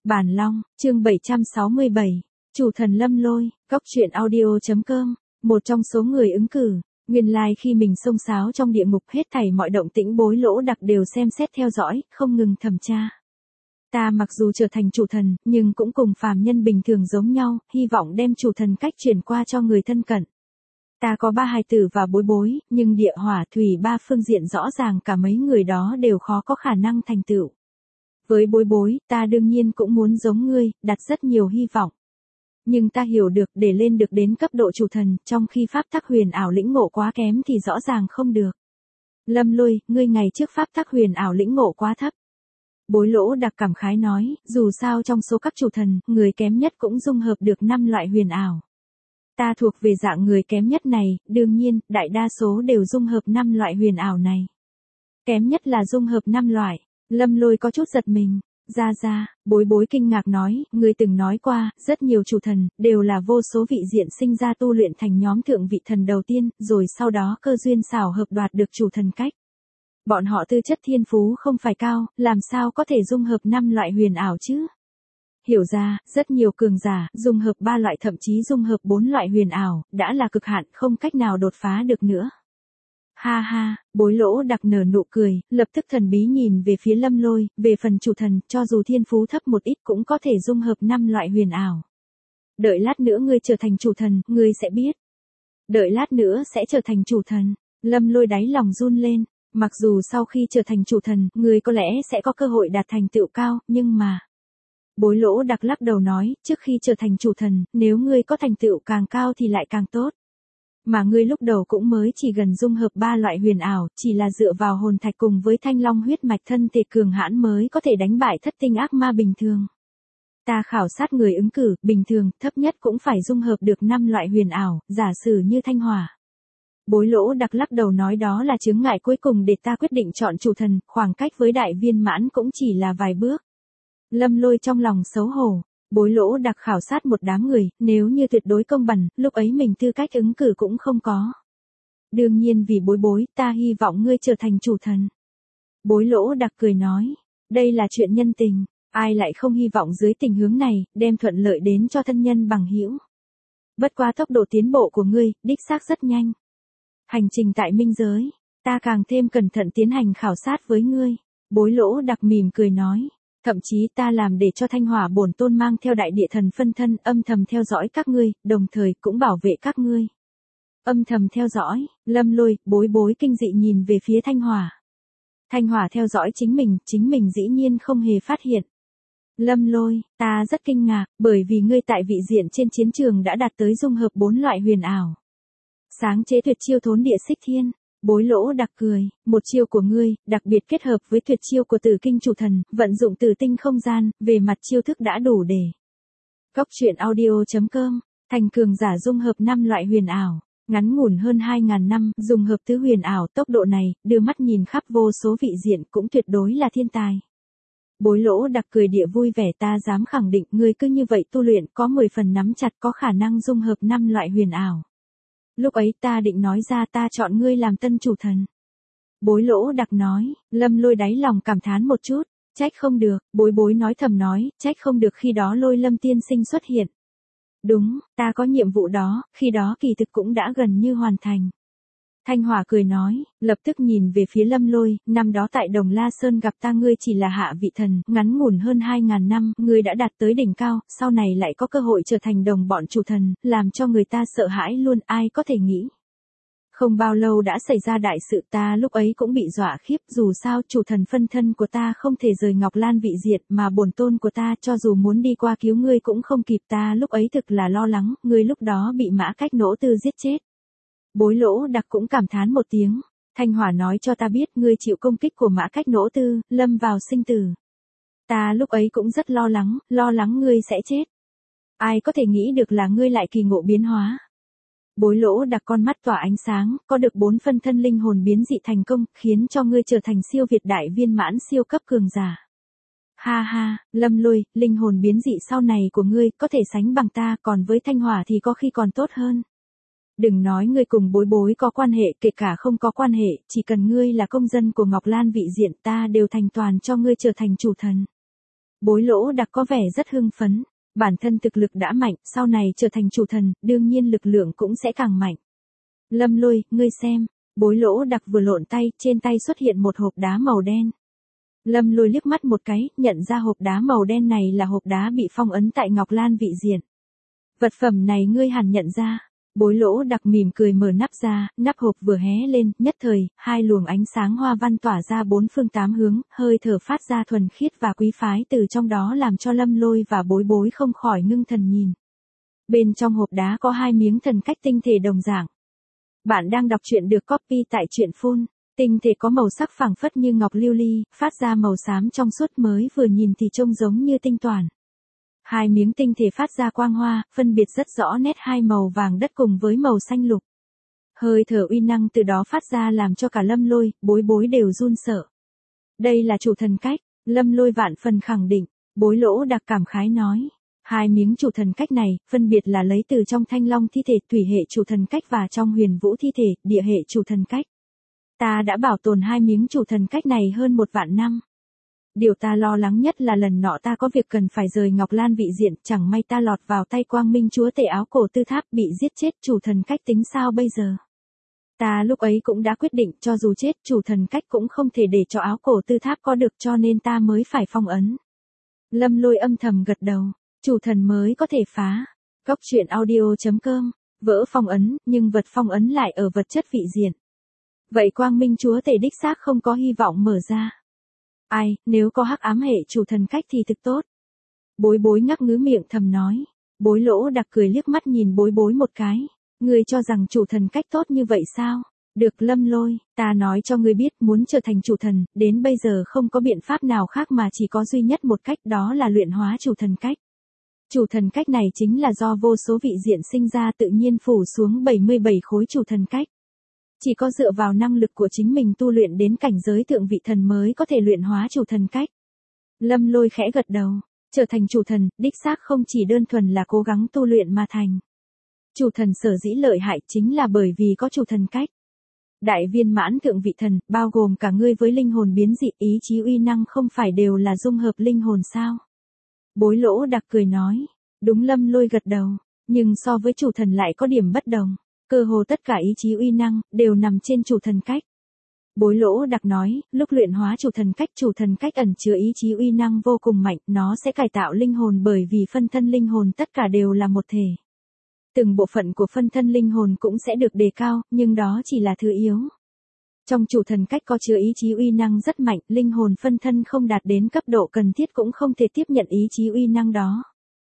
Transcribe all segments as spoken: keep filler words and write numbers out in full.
Bản Long, chương bảy trăm sáu mươi bảy, Chủ thần Lâm Lôi, Góc truyện audio chấm com, một trong số người ứng cử, nguyên lai like khi mình xông xáo trong địa ngục hết thảy mọi động tĩnh Bối Lỗ Đặc đều xem xét theo dõi, không ngừng thẩm tra. Ta mặc dù trở thành chủ thần, nhưng cũng cùng phàm nhân bình thường giống nhau, hy vọng đem chủ thần cách truyền qua cho người thân cận. Ta có ba hài tử và bối bối, nhưng địa hỏa thủy ba phương diện rõ ràng cả mấy người đó đều khó có khả năng thành tựu. Với bối bối, ta đương nhiên cũng muốn giống ngươi, đặt rất nhiều hy vọng. Nhưng ta hiểu được để lên được đến cấp độ chủ thần, trong khi pháp tắc huyền ảo lĩnh ngộ quá kém thì rõ ràng không được. Lâm Lôi, ngươi ngày trước pháp tắc huyền ảo lĩnh ngộ quá thấp. Bối Lỗ Đặc cảm khái nói, dù sao trong số các chủ thần, người kém nhất cũng dung hợp được năm loại huyền ảo. Ta thuộc về dạng người kém nhất này, đương nhiên, đại đa số đều dung hợp năm loại huyền ảo này. Kém nhất là dung hợp năm loại. Lâm Lôi có chút giật mình. Ra ra, bối bối kinh ngạc nói, ngươi từng nói qua, rất nhiều chủ thần, đều là vô số vị diện sinh ra tu luyện thành nhóm thượng vị thần đầu tiên, rồi sau đó cơ duyên xảo hợp đoạt được chủ thần cách. Bọn họ tư chất thiên phú không phải cao, làm sao có thể dung hợp năm loại huyền ảo chứ? Hiểu ra, rất nhiều cường giả, dung hợp ba loại thậm chí dung hợp bốn loại huyền ảo, đã là cực hạn, không cách nào đột phá được nữa. Ha ha, Bối Lỗ Đặc nở nụ cười, lập tức thần bí nhìn về phía Lâm Lôi, về phần chủ thần, cho dù thiên phú thấp một ít cũng có thể dung hợp năm loại huyền ảo. Đợi lát nữa ngươi trở thành chủ thần, ngươi sẽ biết. Đợi lát nữa sẽ trở thành chủ thần, Lâm Lôi đáy lòng run lên, mặc dù sau khi trở thành chủ thần, ngươi có lẽ sẽ có cơ hội đạt thành tựu cao, nhưng mà... Bối Lỗ Đặc lắc đầu nói, trước khi trở thành chủ thần, nếu ngươi có thành tựu càng cao thì lại càng tốt. Mà ngươi lúc đầu cũng mới chỉ gần dung hợp ba loại huyền ảo, chỉ là dựa vào hồn thạch cùng với thanh long huyết mạch thân thể cường hãn mới có thể đánh bại thất tinh ác ma bình thường. Ta khảo sát người ứng cử, bình thường, thấp nhất cũng phải dung hợp được năm loại huyền ảo, giả sử như thanh hỏa. Bối Lỗ Đặc lắc đầu nói đó là chướng ngại cuối cùng để ta quyết định chọn chủ thần, khoảng cách với đại viên mãn cũng chỉ là vài bước. Lâm Lôi trong lòng xấu hổ. Bối Lỗ Đặc khảo sát một đám người, nếu như tuyệt đối công bằng, lúc ấy mình tư cách ứng cử cũng không có. Đương nhiên vì bối bối, ta hy vọng ngươi trở thành chủ thần. Bối Lỗ Đặc cười nói, đây là chuyện nhân tình, ai lại không hy vọng dưới tình huống này, đem thuận lợi đến cho thân nhân bằng hữu. Bất quá tốc độ tiến bộ của ngươi, đích xác rất nhanh. Hành trình tại minh giới, ta càng thêm cẩn thận tiến hành khảo sát với ngươi. Bối Lỗ Đặc mỉm cười nói. Thậm chí ta làm để cho thanh hỏa bổn tôn mang theo đại địa thần phân thân âm thầm theo dõi các ngươi, đồng thời cũng bảo vệ các ngươi. Âm thầm theo dõi, Lâm Lôi, bối bối kinh dị nhìn về phía thanh hỏa. Thanh hỏa theo dõi chính mình, chính mình dĩ nhiên không hề phát hiện. Lâm Lôi, ta rất kinh ngạc, bởi vì ngươi tại vị diện trên chiến trường đã đạt tới dung hợp bốn loại huyền ảo. Sáng chế tuyệt chiêu thốn địa xích thiên. Bối Lỗ Đặc cười, một chiêu của ngươi, đặc biệt kết hợp với tuyệt chiêu của Tử Kinh chủ thần, vận dụng tử tinh không gian, về mặt chiêu thức đã đủ để. Góc truyện audio chấm com, thành cường giả dung hợp năm loại huyền ảo, ngắn ngủn hơn hai ngàn năm, dung hợp tứ huyền ảo, tốc độ này, đưa mắt nhìn khắp vô số vị diện cũng tuyệt đối là thiên tài. Bối Lỗ Đặc cười địa vui vẻ, ta dám khẳng định ngươi cứ như vậy tu luyện có mười phần nắm chặt có khả năng dung hợp năm loại huyền ảo. Lúc ấy ta định nói ra ta chọn ngươi làm tân chủ thần. Bối Lỗ Đặc nói, Lâm Lôi đáy lòng cảm thán một chút, trách không được, bối bối nói thầm nói, trách không được khi đó Lôi Lâm tiên sinh xuất hiện. Đúng, ta có nhiệm vụ đó, khi đó kỳ thực cũng đã gần như hoàn thành. Thanh hỏa cười nói, lập tức nhìn về phía Lâm Lôi, năm đó tại Đồng La Sơn gặp ta ngươi chỉ là hạ vị thần, ngắn ngủn hơn hai ngàn năm, ngươi đã đạt tới đỉnh cao, sau này lại có cơ hội trở thành đồng bọn chủ thần, làm cho người ta sợ hãi luôn, ai có thể nghĩ. Không bao lâu đã xảy ra đại sự, ta lúc ấy cũng bị dọa khiếp, dù sao chủ thần phân thân của ta không thể rời Ngọc Lan vị diệt, mà bổn tôn của ta cho dù muốn đi qua cứu ngươi cũng không kịp, ta lúc ấy thực là lo lắng, ngươi lúc đó bị Mã Cách Nỗ Tư giết chết. Bối Lỗ Đặc cũng cảm thán một tiếng, thanh hỏa nói cho ta biết ngươi chịu công kích của Mã Cách Nỗ Tư, lâm vào sinh tử. Ta lúc ấy cũng rất lo lắng, lo lắng ngươi sẽ chết. Ai có thể nghĩ được là ngươi lại kỳ ngộ biến hóa. Bối Lỗ Đặc con mắt tỏa ánh sáng, có được bốn phân thân linh hồn biến dị thành công, khiến cho ngươi trở thành siêu việt đại viên mãn siêu cấp cường giả. Ha ha, Lâm Lôi, linh hồn biến dị sau này của ngươi có thể sánh bằng ta, còn với thanh hỏa thì có khi còn tốt hơn. Đừng nói ngươi cùng bối bối có quan hệ, kể cả không có quan hệ, chỉ cần ngươi là công dân của Ngọc Lan vị diện ta đều thành toàn cho ngươi trở thành chủ thần. Bối Lỗ Đặc có vẻ rất hưng phấn, bản thân thực lực đã mạnh, sau này trở thành chủ thần, đương nhiên lực lượng cũng sẽ càng mạnh. Lâm Lôi, ngươi xem, Bối Lỗ Đặc vừa lộn tay, trên tay xuất hiện một hộp đá màu đen. Lâm Lôi liếc mắt một cái, nhận ra hộp đá màu đen này là hộp đá bị phong ấn tại Ngọc Lan vị diện. Vật phẩm này ngươi hẳn nhận ra. Bối Lỗ Đặc mỉm cười mở nắp ra, nắp hộp vừa hé lên, nhất thời, hai luồng ánh sáng hoa văn tỏa ra bốn phương tám hướng, hơi thở phát ra thuần khiết và quý phái từ trong đó làm cho Lâm Lôi và Bối Bối không khỏi ngưng thần nhìn. Bên trong hộp đá có hai miếng thần cách tinh thể đồng dạng. Bạn đang đọc truyện được copy tại truyện phun. Tinh thể có màu sắc phẳng phất như ngọc lưu ly, phát ra màu xám trong suốt mới vừa nhìn thì trông giống như tinh toàn. Hai miếng tinh thể phát ra quang hoa, phân biệt rất rõ nét hai màu vàng đất cùng với màu xanh lục. Hơi thở uy năng từ đó phát ra làm cho cả Lâm Lôi, Bối Bối đều run sợ. Đây là chủ thần cách, Lâm Lôi vạn phần khẳng định, Bối Lỗ Đặc cảm khái nói. Hai miếng chủ thần cách này, phân biệt là lấy từ trong Thanh Long thi thể thủy hệ chủ thần cách và trong Huyền Vũ thi thể, địa hệ chủ thần cách. Ta đã bảo tồn hai miếng chủ thần cách này hơn một vạn năm. Điều ta lo lắng nhất là lần nọ ta có việc cần phải rời Ngọc Lan vị diện, chẳng may ta lọt vào tay Quang Minh Chúa Tể áo cổ tư tháp bị giết chết, chủ thần cách tính sao bây giờ? Ta lúc ấy cũng đã quyết định cho dù chết chủ thần cách cũng không thể để cho áo cổ tư tháp có được, cho nên ta mới phải phong ấn. Lâm Lôi âm thầm gật đầu, chủ thần mới có thể phá. Góc truyện audio chấm com, vỡ phong ấn, nhưng vật phong ấn lại ở vật chất vị diện. Vậy Quang Minh Chúa Tể đích xác không có hy vọng mở ra. Ai, nếu có hắc ám hệ chủ thần cách thì thực tốt. Bối Bối ngắc ngứ miệng thầm nói. Bối Lỗ Đặc cười liếc mắt nhìn Bối Bối một cái. Ngươi cho rằng chủ thần cách tốt như vậy sao? Được Lâm Lôi, ta nói cho ngươi biết, muốn trở thành chủ thần, đến bây giờ không có biện pháp nào khác mà chỉ có duy nhất một cách, đó là luyện hóa chủ thần cách. Chủ thần cách này chính là do vô số vị diện sinh ra tự nhiên phủ xuống bảy mươi bảy khối chủ thần cách. Chỉ có dựa vào năng lực của chính mình tu luyện đến cảnh giới thượng vị thần mới có thể luyện hóa chủ thần cách. Lâm Lôi khẽ gật đầu, trở thành chủ thần, đích xác không chỉ đơn thuần là cố gắng tu luyện mà thành. Chủ thần sở dĩ lợi hại chính là bởi vì có chủ thần cách. Đại viên mãn thượng vị thần, bao gồm cả ngươi với linh hồn biến dị, ý chí uy năng không phải đều là dung hợp linh hồn sao? Bối Lỗ Đặc cười nói, đúng. Lâm Lôi gật đầu, nhưng so với chủ thần lại có điểm bất đồng. Cơ hồ tất cả ý chí uy năng, đều nằm trên chủ thần cách. Bối Lỗ Đặc nói, lúc luyện hóa chủ thần cách, chủ thần cách ẩn chứa ý chí uy năng vô cùng mạnh, nó sẽ cải tạo linh hồn bởi vì phân thân linh hồn tất cả đều là một thể. Từng bộ phận của phân thân linh hồn cũng sẽ được đề cao, nhưng đó chỉ là thứ yếu. Trong chủ thần cách có chứa ý chí uy năng rất mạnh, linh hồn phân thân không đạt đến cấp độ cần thiết cũng không thể tiếp nhận ý chí uy năng đó.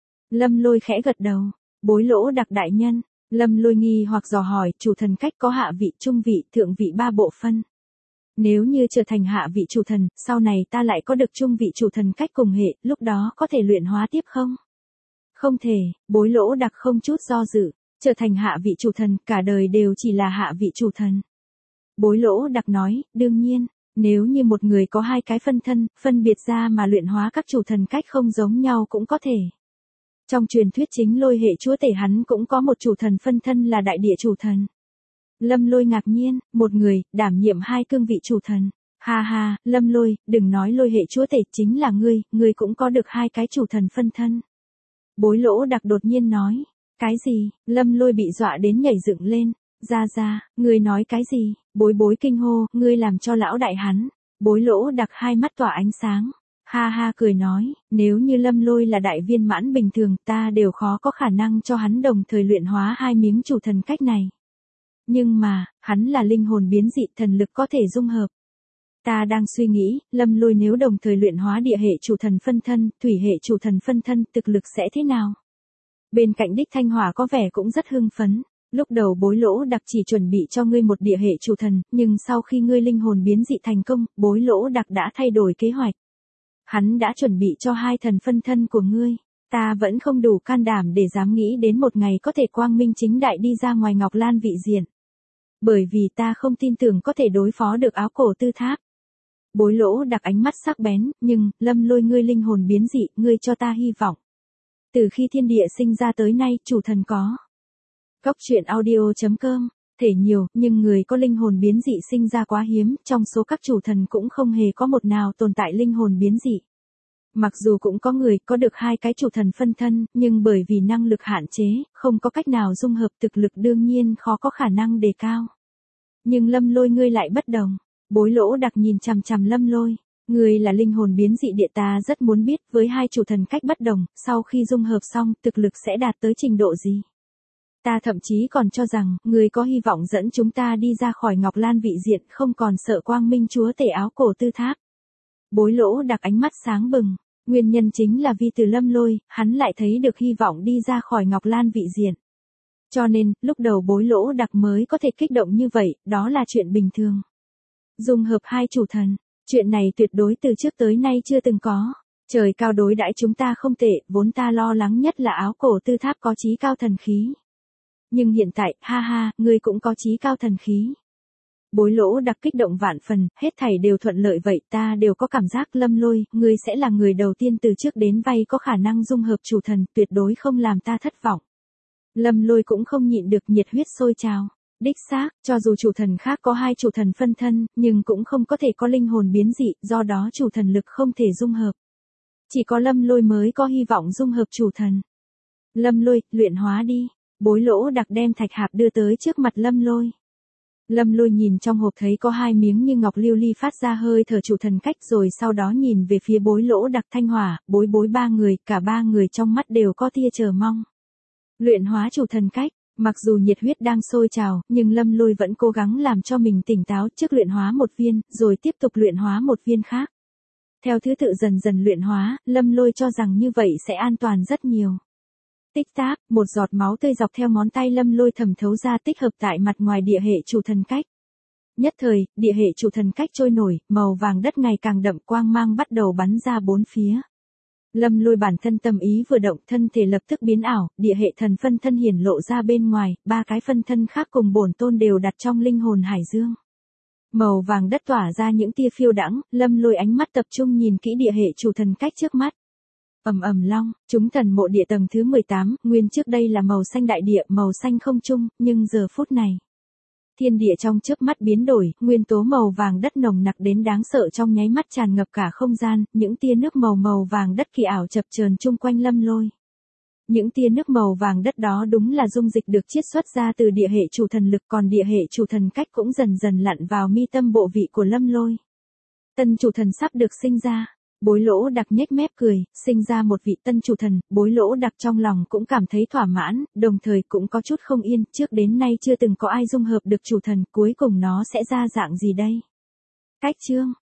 Lâm Lôi khẽ gật đầu, Bối Lỗ Đặc đại nhân. Lâm Lôi nghi hoặc dò hỏi, chủ thần cách có hạ vị, trung vị, thượng vị ba bộ phân. Nếu như trở thành hạ vị chủ thần, sau này ta lại có được trung vị chủ thần cách cùng hệ, lúc đó có thể luyện hóa tiếp không? Không thể, Bối Lỗ Đặc không chút do dự, trở thành hạ vị chủ thần, cả đời đều chỉ là hạ vị chủ thần. Bối Lỗ Đặc nói, đương nhiên, nếu như một người có hai cái phân thân, phân biệt ra mà luyện hóa các chủ thần cách không giống nhau cũng có thể. Trong truyền thuyết chính Lôi hệ chúa tể hắn cũng có một chủ thần phân thân là đại địa chủ thần. Lâm Lôi ngạc nhiên, một người, đảm nhiệm hai cương vị chủ thần. Ha ha, Lâm Lôi, đừng nói Lôi hệ chúa tể chính là ngươi, ngươi cũng có được hai cái chủ thần phân thân. Bối Lỗ Đặc đột nhiên nói, cái gì? Lâm Lôi bị dọa đến nhảy dựng lên. Ra ra, ngươi nói cái gì? Bối Bối kinh hô, ngươi làm cho lão đại hắn. Bối Lỗ Đặc hai mắt tỏa ánh sáng. Ha ha cười nói, nếu như Lâm Lôi là đại viên mãn bình thường, ta đều khó có khả năng cho hắn đồng thời luyện hóa hai miếng chủ thần cách này. Nhưng mà, hắn là linh hồn biến dị, thần lực có thể dung hợp. Ta đang suy nghĩ, Lâm Lôi nếu đồng thời luyện hóa địa hệ chủ thần phân thân, thủy hệ chủ thần phân thân, thực lực sẽ thế nào? Bên cạnh Đích Thanh Hỏa có vẻ cũng rất hưng phấn. Lúc đầu Bối Lỗ Đặc chỉ chuẩn bị cho ngươi một địa hệ chủ thần, nhưng sau khi ngươi linh hồn biến dị thành công, Bối Lỗ Đặc đã thay đổi kế hoạch. Hắn đã chuẩn bị cho hai thần phân thân của ngươi. Ta vẫn không đủ can đảm để dám nghĩ đến một ngày có thể quang minh chính đại đi ra ngoài Ngọc Lan vị diện. Bởi vì ta không tin tưởng có thể đối phó được áo cổ tư tháp. Bối Lỗ Đặc ánh mắt sắc bén, nhưng, Lâm Lôi ngươi linh hồn biến dị, ngươi cho ta hy vọng. Từ khi thiên địa sinh ra tới nay, chủ thần có. Góc truyện audio chấm com, thể nhiều, nhưng người có linh hồn biến dị sinh ra quá hiếm, trong số các chủ thần cũng không hề có một nào tồn tại linh hồn biến dị. Mặc dù cũng có người có được hai cái chủ thần phân thân, nhưng bởi vì năng lực hạn chế, không có cách nào dung hợp thực lực đương nhiên khó có khả năng đề cao. Nhưng Lâm Lôi ngươi lại bất đồng. Bối Lỗ Đặc nhìn chằm chằm Lâm Lôi. Ngươi là linh hồn biến dị địa, ta rất muốn biết với hai chủ thần cách bất đồng, sau khi dung hợp xong, thực lực sẽ đạt tới trình độ gì? Ta thậm chí còn cho rằng, ngươi có hy vọng dẫn chúng ta đi ra khỏi Ngọc Lan vị diện, không còn sợ Quang Minh Chúa Tể áo cổ tư tháp. Bối Lỗ Đặc ánh mắt sáng bừng. Nguyên nhân chính là vì từ Lâm Lôi, hắn lại thấy được hy vọng đi ra khỏi Ngọc Lan vị diện. Cho nên, lúc đầu Bối Lỗ Đặc mới có thể kích động như vậy, đó là chuyện bình thường. Dung hợp hai chủ thần, chuyện này tuyệt đối từ trước tới nay chưa từng có. Trời cao đối đãi chúng ta không tệ, vốn ta lo lắng nhất là áo cổ tư tháp có chí cao thần khí. Nhưng hiện tại, ha ha, ngươi cũng có chí cao thần khí. Bối Lỗ Đặc kích động vạn phần, hết thảy đều thuận lợi vậy, ta đều có cảm giác Lâm Lôi, ngươi sẽ là người đầu tiên từ trước đến vay có khả năng dung hợp chủ thần, tuyệt đối không làm ta thất vọng. Lâm Lôi cũng không nhịn được nhiệt huyết sôi trào. Đích xác, cho dù chủ thần khác có hai chủ thần phân thân, nhưng cũng không có thể có linh hồn biến dị, do đó chủ thần lực không thể dung hợp. Chỉ có Lâm Lôi mới có hy vọng dung hợp chủ thần. Lâm Lôi, luyện hóa đi. Bối Lỗ Đặc đem thạch hạp đưa tới trước mặt Lâm Lôi. Lâm Lôi nhìn trong hộp thấy có hai miếng như ngọc lưu ly phát ra hơi thở chủ thần cách, rồi sau đó nhìn về phía Bối Lỗ Đặc, Thanh Hỏa, Bối Bối ba người, cả ba người trong mắt đều có tia chờ mong. Luyện hóa chủ thần cách, mặc dù nhiệt huyết đang sôi trào, nhưng Lâm Lôi vẫn cố gắng làm cho mình tỉnh táo, trước luyện hóa một viên, rồi tiếp tục luyện hóa một viên khác. Theo thứ tự dần dần luyện hóa, Lâm Lôi cho rằng như vậy sẽ an toàn rất nhiều. Tích tắc, một giọt máu tươi dọc theo ngón tay Lâm Lôi thẩm thấu ra, tích hợp tại mặt ngoài địa hệ chủ thần cách. Nhất thời, địa hệ chủ thần cách trôi nổi, màu vàng đất ngày càng đậm, quang mang bắt đầu bắn ra bốn phía. Lâm Lôi bản thân tâm ý vừa động, thân thể lập tức biến ảo, địa hệ thần phân thân hiển lộ ra bên ngoài, ba cái phân thân khác cùng bổn tôn đều đặt trong linh hồn hải dương. Màu vàng đất tỏa ra những tia phiêu đãng, Lâm Lôi ánh mắt tập trung nhìn kỹ địa hệ chủ thần cách trước mắt. Ầm ầm long, chúng thần mộ địa tầng thứ mười tám, nguyên trước đây là màu xanh đại địa, màu xanh không trung, nhưng giờ phút này, thiên địa trong chớp mắt biến đổi, nguyên tố màu vàng đất nồng nặc đến đáng sợ trong nháy mắt tràn ngập cả không gian, những tia nước màu màu vàng đất kỳ ảo chập chờn chung quanh Lâm Lôi. Những tia nước màu vàng đất đó đúng là dung dịch được chiết xuất ra từ địa hệ chủ thần lực, còn địa hệ chủ thần cách cũng dần dần lặn vào mi tâm bộ vị của Lâm Lôi. Tân chủ thần sắp được sinh ra. Bối Lỗ Đặc nhếch mép cười, sinh ra một vị tân chủ thần, Bối Lỗ Đặc trong lòng cũng cảm thấy thỏa mãn, đồng thời cũng có chút không yên, trước đến nay chưa từng có ai dung hợp được chủ thần, cuối cùng nó sẽ ra dạng gì đây? Cách chương